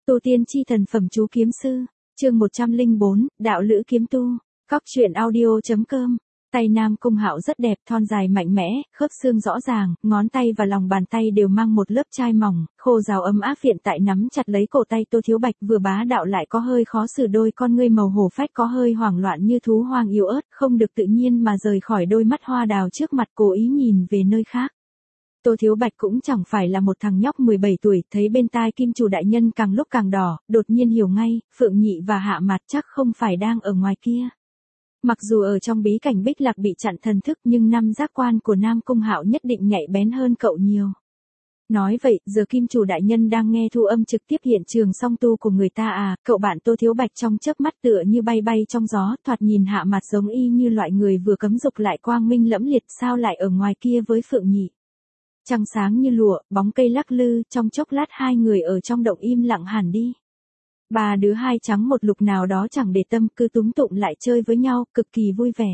Tu tiên chi thần phẩm chú kiếm sư, chương 104, đạo lữ kiếm tu, Cóc truyện audio.com. Tay Nam Cung Hạo rất đẹp, thon dài mạnh mẽ, khớp xương rõ ràng, ngón tay và lòng bàn tay đều mang một lớp chai mỏng, khô ráo ấm áp viện tại nắm chặt lấy cổ tay Tô Thiếu Bạch, vừa bá đạo lại có hơi khó xử, đôi con ngươi màu hổ phách có hơi hoảng loạn như thú hoang yếu ớt, không được tự nhiên mà rời khỏi đôi mắt hoa đào trước mặt, cố ý nhìn về nơi khác. Tô Thiếu Bạch cũng chẳng phải là một thằng nhóc 17 tuổi, thấy bên tai kim chủ đại nhân càng lúc càng đỏ, đột nhiên hiểu ngay, Phượng Nhị và Hạ Mạt chắc không phải đang ở ngoài kia. Mặc dù ở trong bí cảnh Bích Lạc bị chặn thần thức, nhưng năm giác quan của Nam Cung Hạo nhất định nhạy bén hơn cậu nhiều. Nói vậy, giờ kim chủ đại nhân đang nghe thu âm trực tiếp hiện trường song tu của người ta à? Cậu bạn Tô Thiếu Bạch trong chớp mắt tựa như bay bay trong gió, thoạt nhìn Hạ Mạt giống y như loại người vừa cấm dục lại quang minh lẫm liệt, sao lại ở ngoài kia với Phượng Nhị. Trăng sáng như lụa, bóng cây lắc lư, trong chốc lát hai người ở trong động im lặng hẳn đi. Ba đứa hai trắng một lục nào đó chẳng để tâm, cứ túm tụm lại chơi với nhau, cực kỳ vui vẻ.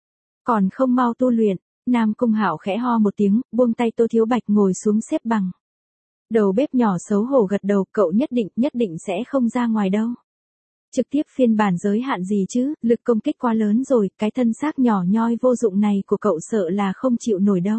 Còn không mau tu luyện, Nam Cung Hạo khẽ ho một tiếng, buông tay Tô Thiếu Bạch ngồi xuống xếp bằng. Đầu bếp nhỏ xấu hổ gật đầu, cậu nhất định sẽ không ra ngoài đâu. Trực tiếp phiên bản giới hạn gì chứ, lực công kích quá lớn rồi, cái thân xác nhỏ nhoi vô dụng này của cậu sợ là không chịu nổi đâu.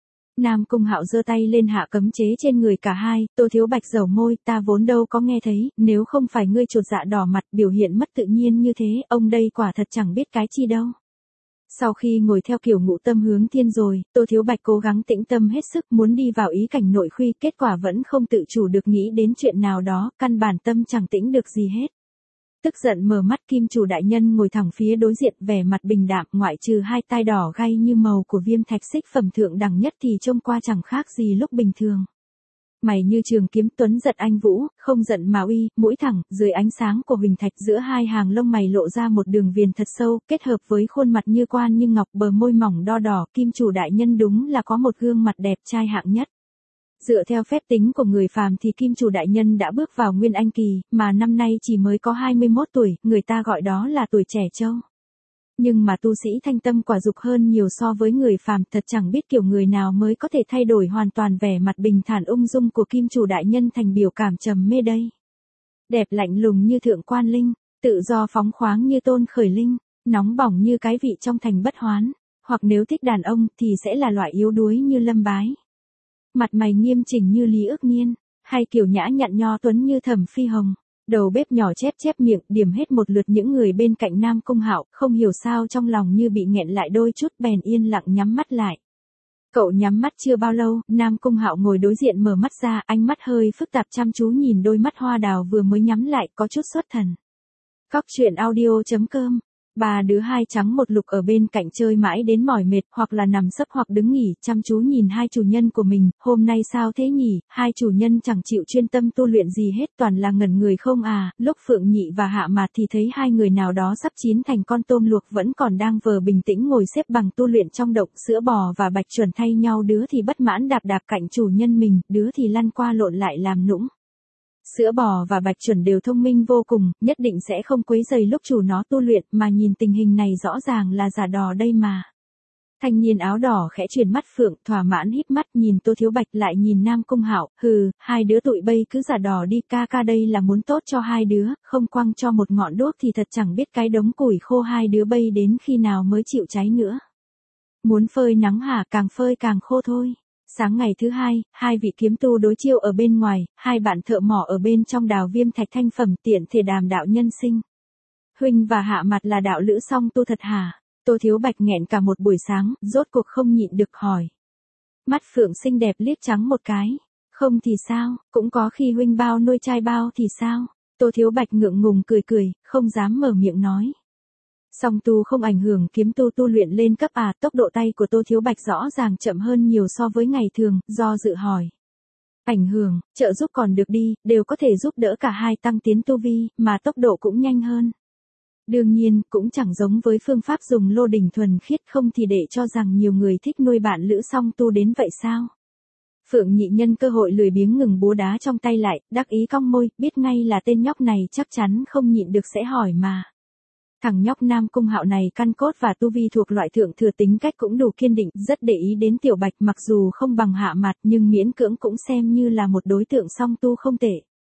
Nam Cung Hạo giơ tay lên hạ cấm chế trên người cả hai, Tô Thiếu Bạch dầu môi, ta vốn đâu có nghe thấy, nếu không phải ngươi chột dạ đỏ mặt biểu hiện mất tự nhiên như thế, ông đây quả thật chẳng biết cái chi đâu. Sau khi ngồi theo kiểu ngũ tâm hướng thiên rồi, Tô Thiếu Bạch cố gắng tĩnh tâm hết sức muốn đi vào ý cảnh nội khuy, kết quả vẫn không tự chủ được nghĩ đến chuyện nào đó, căn bản tâm chẳng tĩnh được gì hết. Tức giận mở mắt, kim chủ đại nhân ngồi thẳng phía đối diện, vẻ mặt bình đạm, ngoại trừ hai tai đỏ gay như màu của viêm thạch xích phẩm thượng đẳng nhất thì trông qua chẳng khác gì lúc bình thường. Mày như trường kiếm tuấn giật anh vũ, không giận mà uy, mũi thẳng, dưới ánh sáng của huỳnh thạch giữa hai hàng lông mày lộ ra một đường viền thật sâu, kết hợp với khuôn mặt như quan như ngọc, bờ môi mỏng đo đỏ, kim chủ đại nhân đúng là có một gương mặt đẹp trai hạng nhất. Dựa theo phép tính của người phàm thì kim chủ đại nhân đã bước vào nguyên anh kỳ, mà năm nay chỉ mới có 21 tuổi, người ta gọi đó là tuổi trẻ trâu. Nhưng mà tu sĩ thanh tâm quả dục hơn nhiều so với người phàm, thật chẳng biết kiểu người nào mới có thể thay đổi hoàn toàn vẻ mặt bình thản ung dung của kim chủ đại nhân thành biểu cảm trầm mê đây. Đẹp lạnh lùng như thượng quan linh, tự do phóng khoáng như tôn khởi linh, nóng bỏng như cái vị trong thành bất hoán, hoặc nếu thích đàn ông thì sẽ là loại yếu đuối như Lâm Bái. Mặt mày nghiêm chỉnh như Lý Ước Nhiên, hay kiểu nhã nhặn nho tuấn như Thẩm Phi Hồng. Đầu bếp nhỏ chép miệng, điểm hết một lượt những người bên cạnh Nam Cung Hạo, không hiểu sao trong lòng như bị nghẹn lại đôi chút, bèn yên lặng nhắm mắt lại. Cậu nhắm mắt chưa bao lâu, Nam Cung Hạo ngồi đối diện mở mắt ra, ánh mắt hơi phức tạp chăm chú nhìn đôi mắt hoa đào vừa mới nhắm lại, có chút xuất thần. Cóc truyện audio.com. Ba đứa hai trắng một lục ở bên cạnh chơi mãi đến mỏi mệt, hoặc là nằm sấp hoặc đứng nghỉ, chăm chú nhìn hai chủ nhân của mình, hôm nay sao thế nhỉ, hai chủ nhân chẳng chịu chuyên tâm tu luyện gì hết, toàn là ngẩn người không à. Lúc Phượng Nhị và Hạ Mạt thì thấy hai người nào đó sắp chín thành con tôm luộc vẫn còn đang vờ bình tĩnh ngồi xếp bằng tu luyện trong động. Sữa bò và Bạch Chuẩn thay nhau, đứa thì bất mãn đạp cạnh chủ nhân mình, đứa thì lăn qua lộn lại làm nũng. Sữa bò và Bạch Chuẩn đều thông minh vô cùng, nhất định sẽ không quấy rầy lúc chủ nó tu luyện, mà nhìn tình hình này rõ ràng là giả đò đây mà. Thanh niên áo đỏ khẽ chuyển mắt Phượng, thỏa mãn híp mắt nhìn Tô Thiếu Bạch lại nhìn Nam Cung Hạo, hừ, hai đứa tụi bây cứ giả đò đi, ca đây là muốn tốt cho hai đứa, không quăng cho một ngọn đuốc thì thật chẳng biết cái đống củi khô hai đứa bây đến khi nào mới chịu cháy nữa. Muốn phơi nắng hả, càng phơi càng khô thôi. Sáng ngày thứ hai, hai vị kiếm tu đối chiêu ở bên ngoài, hai bạn thợ mỏ ở bên trong đào viêm thạch thanh phẩm, tiện thể đàm đạo nhân sinh. Huynh và Hạ Mạt là đạo lữ song tu thật hả? Tô Thiếu Bạch nghẹn cả một buổi sáng, rốt cuộc không nhịn được hỏi. Mắt Phượng xinh đẹp liếc trắng một cái. Không thì sao, cũng có khi huynh bao nuôi trai bao thì sao? Tô Thiếu Bạch ngượng ngùng cười, không dám mở miệng nói. Song tu không ảnh hưởng kiếm tu tu luyện lên cấp à, tốc độ tay của Tô Thiếu Bạch rõ ràng chậm hơn nhiều so với ngày thường, do dự hỏi. Ảnh hưởng, trợ giúp còn được đi, đều có thể giúp đỡ cả hai tăng tiến tu vi, mà tốc độ cũng nhanh hơn. Đương nhiên, cũng chẳng giống với phương pháp dùng lô đỉnh thuần khiết, không thì để cho rằng nhiều người thích nuôi bạn lữ song tu đến vậy sao? Phượng Nhị nhân cơ hội lười biếng ngừng búa đá trong tay lại, đắc ý cong môi, biết ngay là tên nhóc này chắc chắn không nhịn được sẽ hỏi mà. Thằng nhóc Nam Cung Hạo này căn cốt và tu vi thuộc loại thượng thừa, tính cách cũng đủ kiên định, rất để ý đến Tiểu Bạch, mặc dù không bằng Hạ Mạt nhưng miễn cưỡng cũng xem như là một đối tượng song tu không tệ.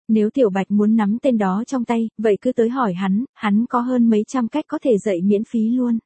Nếu Tiểu Bạch muốn nắm tên đó trong tay, vậy cứ tới hỏi hắn có hơn mấy trăm cách có thể dạy miễn phí luôn.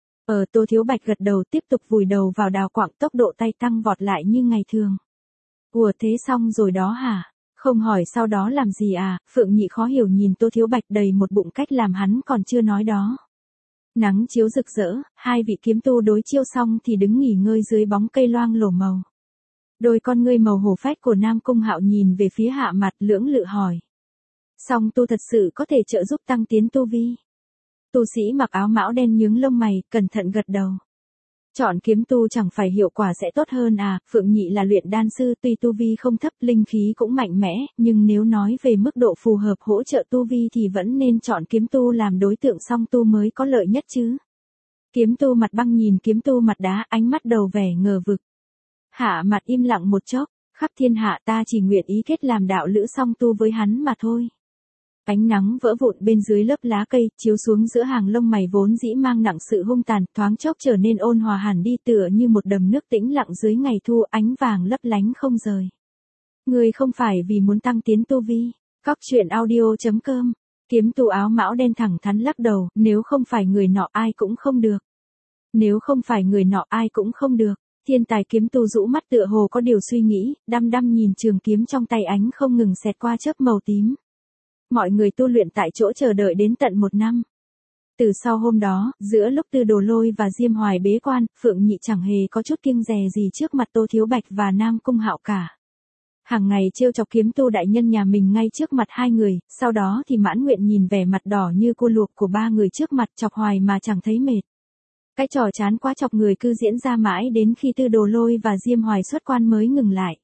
Tô Thiếu Bạch gật đầu tiếp tục vùi đầu vào đào quặng, tốc độ tay tăng vọt lại như ngày thường. Ủa thế xong rồi đó hả? Không hỏi sau đó làm gì à? Phượng Nhị khó hiểu nhìn Tô Thiếu Bạch đầy một bụng cách làm hắn còn chưa nói đó. Nắng chiếu rực rỡ, hai vị kiếm tu đối chiêu xong thì đứng nghỉ ngơi dưới bóng cây loang lổ màu. Đôi con ngươi màu hổ phách của Nam Cung Hạo nhìn về phía Hạ Mặt, lưỡng lự hỏi. Song tu thật sự có thể trợ giúp tăng tiến tu vi? Tu sĩ mặc áo mão đen nhướng lông mày, cẩn thận gật đầu. Chọn kiếm tu chẳng phải hiệu quả sẽ tốt hơn à? Phượng Nhị là luyện đan sư, tuy tu vi không thấp, linh khí cũng mạnh mẽ, nhưng nếu nói về mức độ phù hợp hỗ trợ tu vi thì vẫn nên chọn kiếm tu làm đối tượng song tu mới có lợi nhất chứ. Kiếm tu mặt băng nhìn kiếm tu mặt đá, ánh mắt đầu vẻ ngờ vực. Hạ Mặt im lặng một chốc, khắp thiên hạ ta chỉ nguyện ý kết làm đạo lữ song tu với hắn mà thôi. Ánh nắng vỡ vụn bên dưới lớp lá cây, chiếu xuống giữa hàng lông mày vốn dĩ mang nặng sự hung tàn, thoáng chốc trở nên ôn hòa hẳn đi, tựa như một đầm nước tĩnh lặng dưới ngày thu, ánh vàng lấp lánh không rời. Người không phải vì muốn tăng tiến tu vi. Cóc truyện audio.com. Kiếm tu áo mão đen thẳng thắn lắc đầu, nếu không phải người nọ ai cũng không được. Nếu không phải người nọ ai cũng không được. Thiên tài kiếm tu rũ mắt tựa hồ có điều suy nghĩ, đăm đăm nhìn trường kiếm trong tay, ánh không ngừng xẹt qua chớp màu tím. Mọi người tu luyện tại chỗ chờ đợi đến tận 1 năm. Từ sau hôm đó, giữa lúc Tư Đồ Lôi và Diêm Hoài bế quan, Phượng Nhị chẳng hề có chút kiêng dè gì trước mặt Tô Thiếu Bạch và Nam Cung Hạo cả. Hàng ngày trêu chọc kiếm tu đại nhân nhà mình ngay trước mặt hai người, sau đó thì mãn nguyện nhìn vẻ mặt đỏ như cua luộc của ba người trước mặt, chọc hoài mà chẳng thấy mệt. Cái trò chán quá chọc người cứ diễn ra mãi đến khi Tư Đồ Lôi và Diêm Hoài xuất quan mới ngừng lại.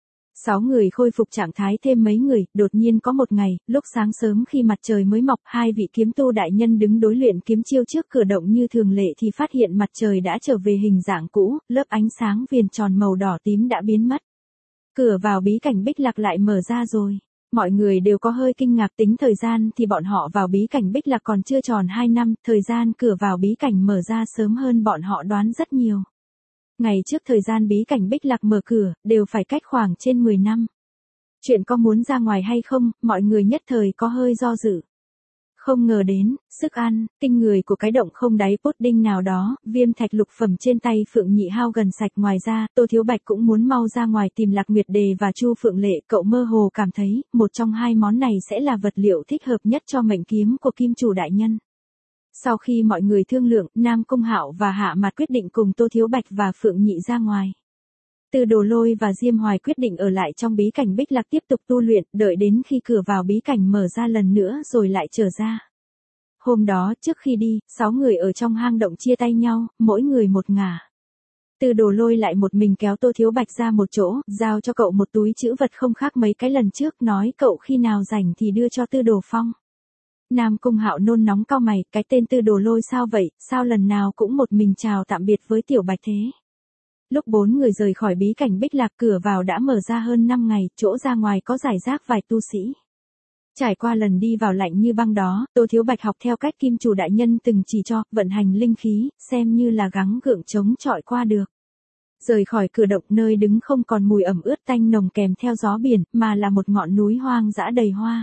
6 người khôi phục trạng thái, thêm mấy người, đột nhiên có một ngày, lúc sáng sớm khi mặt trời mới mọc, hai vị kiếm tu đại nhân đứng đối luyện kiếm chiêu trước cửa động như thường lệ thì phát hiện mặt trời đã trở về hình dạng cũ, lớp ánh sáng viền tròn màu đỏ tím đã biến mất. Cửa vào bí cảnh Bích Lạc lại mở ra rồi. Mọi người đều có hơi kinh ngạc, tính thời gian thì bọn họ vào bí cảnh Bích Lạc còn chưa tròn 2 năm, thời gian cửa vào bí cảnh mở ra sớm hơn bọn họ đoán rất nhiều. Ngày trước thời gian bí cảnh Bích Lạc mở cửa, đều phải cách khoảng trên 10 năm. Chuyện có muốn ra ngoài hay không, mọi người nhất thời có hơi do dự. Không ngờ đến, sức ăn, kinh người của cái động không đáy pudding nào đó, viêm thạch lục phẩm trên tay Phượng Nhị hao gần sạch. Ngoài ra, Tô Thiếu Bạch cũng muốn mau ra ngoài tìm Lạc Nguyệt Đề và Chu Phượng Lệ. Cậu mơ hồ cảm thấy, một trong hai món này sẽ là vật liệu thích hợp nhất cho mệnh kiếm của kim chủ đại nhân. Sau khi mọi người thương lượng, Nam Cung Hạo và Hạ Mặt quyết định cùng Tô Thiếu Bạch và Phượng Nhị ra ngoài. Tư Đồ Lôi và Diêm Hoài quyết định ở lại trong bí cảnh Bích Lạc tiếp tục tu luyện, đợi đến khi cửa vào bí cảnh mở ra lần nữa rồi lại trở ra. Hôm đó, trước khi đi, 6 người ở trong hang động chia tay nhau, mỗi người một ngả. Tư Đồ Lôi lại một mình kéo Tô Thiếu Bạch ra một chỗ, giao cho cậu một túi trữ vật không khác mấy cái lần trước, nói cậu khi nào rảnh thì đưa cho Tư Đồ Phong. Nam Cung Hạo nôn nóng cau mày, cái tên Tư Đồ Lôi sao vậy, sao lần nào cũng một mình chào tạm biệt với Tiểu Bạch thế. Lúc 4 người rời khỏi bí cảnh Bích Lạc, cửa vào đã mở ra hơn 5 ngày, chỗ ra ngoài có rải rác vài tu sĩ. Trải qua lần đi vào lạnh như băng đó, Tô Thiếu Bạch học theo cách kim chủ đại nhân từng chỉ cho, vận hành linh khí, xem như là gắng gượng chống chọi qua được. Rời khỏi cửa động, nơi đứng không còn mùi ẩm ướt tanh nồng kèm theo gió biển, mà là một ngọn núi hoang dã đầy hoa.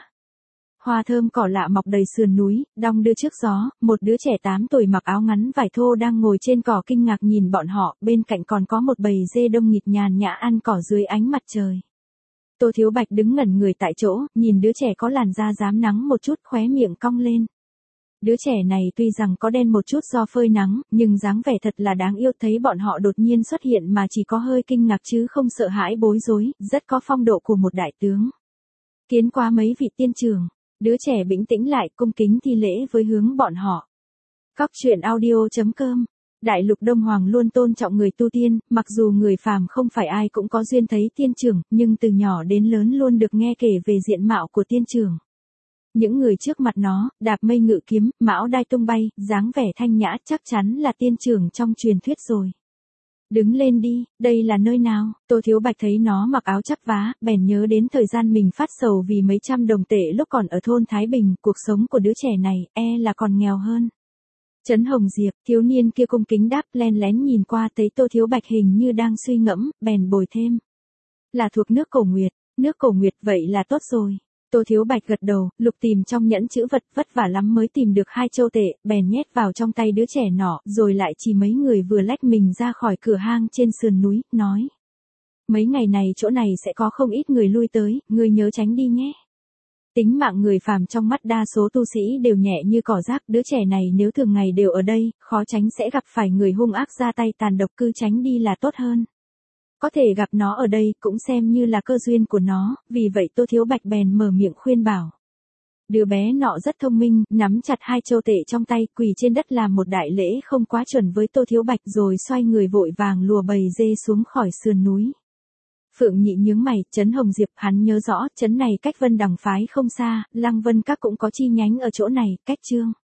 Hoa thơm cỏ lạ mọc đầy sườn núi, đong đưa trước gió, một đứa trẻ 8 tuổi mặc áo ngắn vải thô đang ngồi trên cỏ kinh ngạc nhìn bọn họ, bên cạnh còn có một bầy dê đông nghịt nhàn nhã ăn cỏ dưới ánh mặt trời. Tô Thiếu Bạch đứng ngẩn người tại chỗ, nhìn đứa trẻ có làn da rám nắng một chút, khóe miệng cong lên. Đứa trẻ này tuy rằng có đen một chút do phơi nắng, nhưng dáng vẻ thật là đáng yêu, thấy bọn họ đột nhiên xuất hiện mà chỉ có hơi kinh ngạc chứ không sợ hãi bối rối, rất có phong độ của một đại tướng. Kiến qua mấy vị tiên trưởng, đứa trẻ bình tĩnh lại, cung kính thi lễ với hướng bọn họ. Cóc truyện audio.com. Đại lục Đông Hoàng luôn tôn trọng người tu tiên, mặc dù người phàm không phải ai cũng có duyên thấy tiên trưởng, nhưng từ nhỏ đến lớn luôn được nghe kể về diện mạo của tiên trưởng. Những người trước mặt nó, đạp mây ngự kiếm, mão đai tung bay, dáng vẻ thanh nhã, chắc chắn là tiên trưởng trong truyền thuyết rồi. Đứng lên đi, đây là nơi nào? Tô Thiếu Bạch thấy nó mặc áo chắp vá, bèn nhớ đến thời gian mình phát sầu vì mấy trăm đồng tệ lúc còn ở thôn Thái Bình, cuộc sống của đứa trẻ này, là còn nghèo hơn. Trấn Hồng Diệp, thiếu niên kia cung kính đáp, len lén nhìn qua thấy Tô Thiếu Bạch hình như đang suy ngẫm, bèn bồi thêm. Là thuộc nước Cổ Nguyệt vậy là tốt rồi. Tô Thiếu Bạch gật đầu, lục tìm trong nhẫn chữ vật, vất vả lắm mới tìm được 2 châu tệ, bèn nhét vào trong tay đứa trẻ nọ, rồi lại chỉ mấy người vừa lách mình ra khỏi cửa hang trên sườn núi, nói. Mấy ngày này chỗ này sẽ có không ít người lui tới, ngươi nhớ tránh đi nhé. Tính mạng người phàm trong mắt đa số tu sĩ đều nhẹ như cỏ rác, đứa trẻ này nếu thường ngày đều ở đây, khó tránh sẽ gặp phải người hung ác ra tay tàn độc, cứ tránh đi là tốt hơn. Có thể gặp nó ở đây cũng xem như là cơ duyên của nó, vì vậy Tô Thiếu Bạch bèn mở miệng khuyên bảo. Đứa bé nọ rất thông minh, nắm chặt 2 châu tệ trong tay, quỳ trên đất làm một đại lễ không quá chuẩn với Tô Thiếu Bạch rồi xoay người vội vàng lùa bầy dê xuống khỏi sườn núi. Phượng Nhị nhướng mày, trấn Hồng Diệp, hắn nhớ rõ, trấn này cách Vân Đằng phái không xa, Lăng Vân Các cũng có chi nhánh ở chỗ này, cách Trương